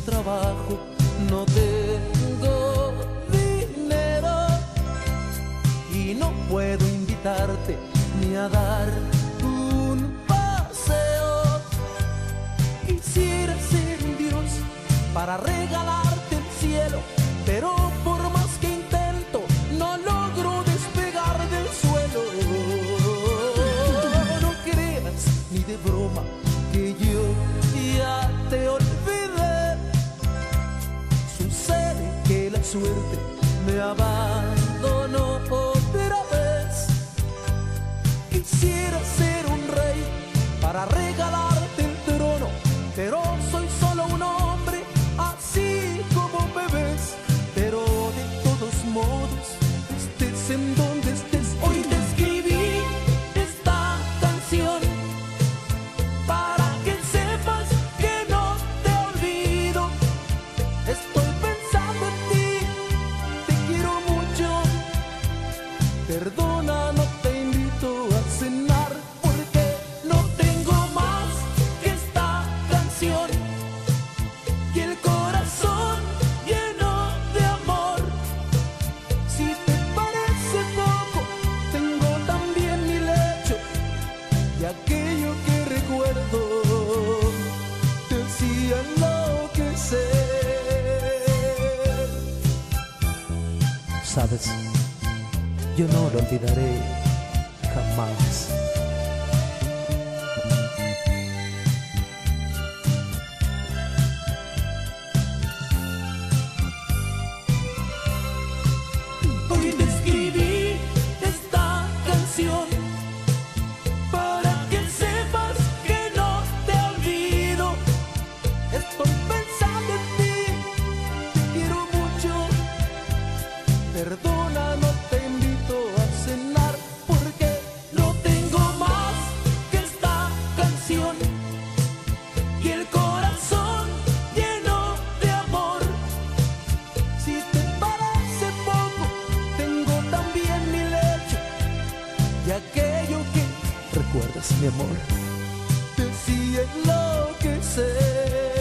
trabajo, no tengo dinero y no puedo invitarte ni a dar un paseo. Quisiera ser un Dios para regalarte el cielo, pero por más que intento no logro despegar del suelo. No creas ni de broma que yo ya te olvidé. Sucede que la suerte me abandonó otra vez. Quisiera ser un rey para regalarte el trono, pero soy solo un hombre, así como me ves. Pero de todos modos, estés en donde estés, hoy te escribí esta canción para que sepas que no te olvido. Estoy pensando en ti, te quiero mucho. Perdona, no te invito a cenar porque no tengo más que esta canción y el corazón lleno de amor. Si te parece poco, tengo también mi lecho y aquello que recuerdo te hacía enloquecer. Sabes, yo no lo olvidaré jamás. Hoy te escribí esta canción para que sepas que no te olvido. Estoy pensando en ti, te quiero mucho. Perdona, no te invito a cenar porque no tengo más que esta canción y el corazón lleno de amor. Si te parece poco, tengo también mi lecho y aquello que recuerdas, mi amor, te hacía enloquecer.